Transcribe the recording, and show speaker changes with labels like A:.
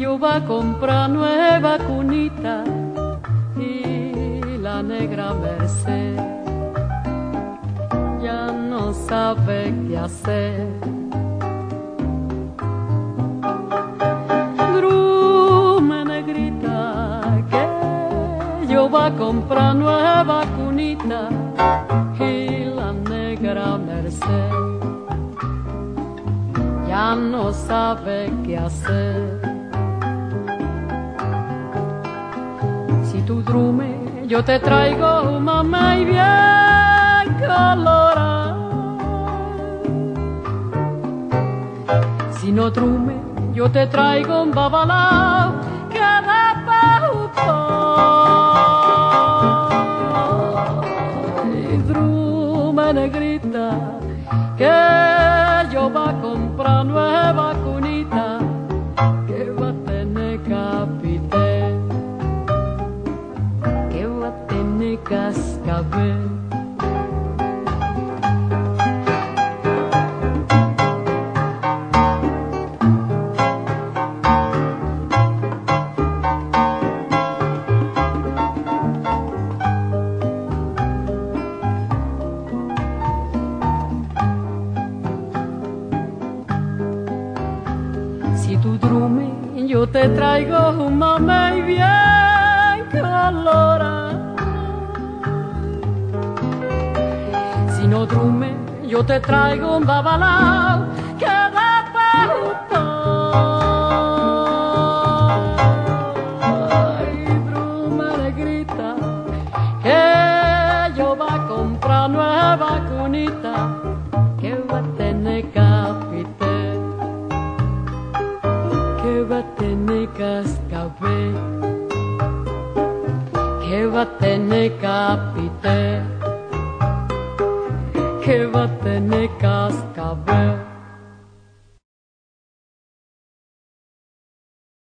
A: yo va a comprar nueva cunita y la negra Merced ya no sabe qué hacer. Drume, negrita, que yo va a comprar nueva cunita y la negra Merced ya no sabe qué hacer. Si tú drume, yo te traigo mamey bien colorada. Si no drume, yo te traigo un babalao que da paupa. Y drume, negrita, que yo va a comprar nueva cunita que va a tener capité, que va a tener cascabel. Si tú drume, yo te traigo un mamey bien colorado. Si no drume, yo te traigo un babalao que da paupa. Ay, drume, negrita, que yo va a comprar nueva cunita que va a tener capité, que va a tener cascabel, que va a tener capité, que va a tener cascabel.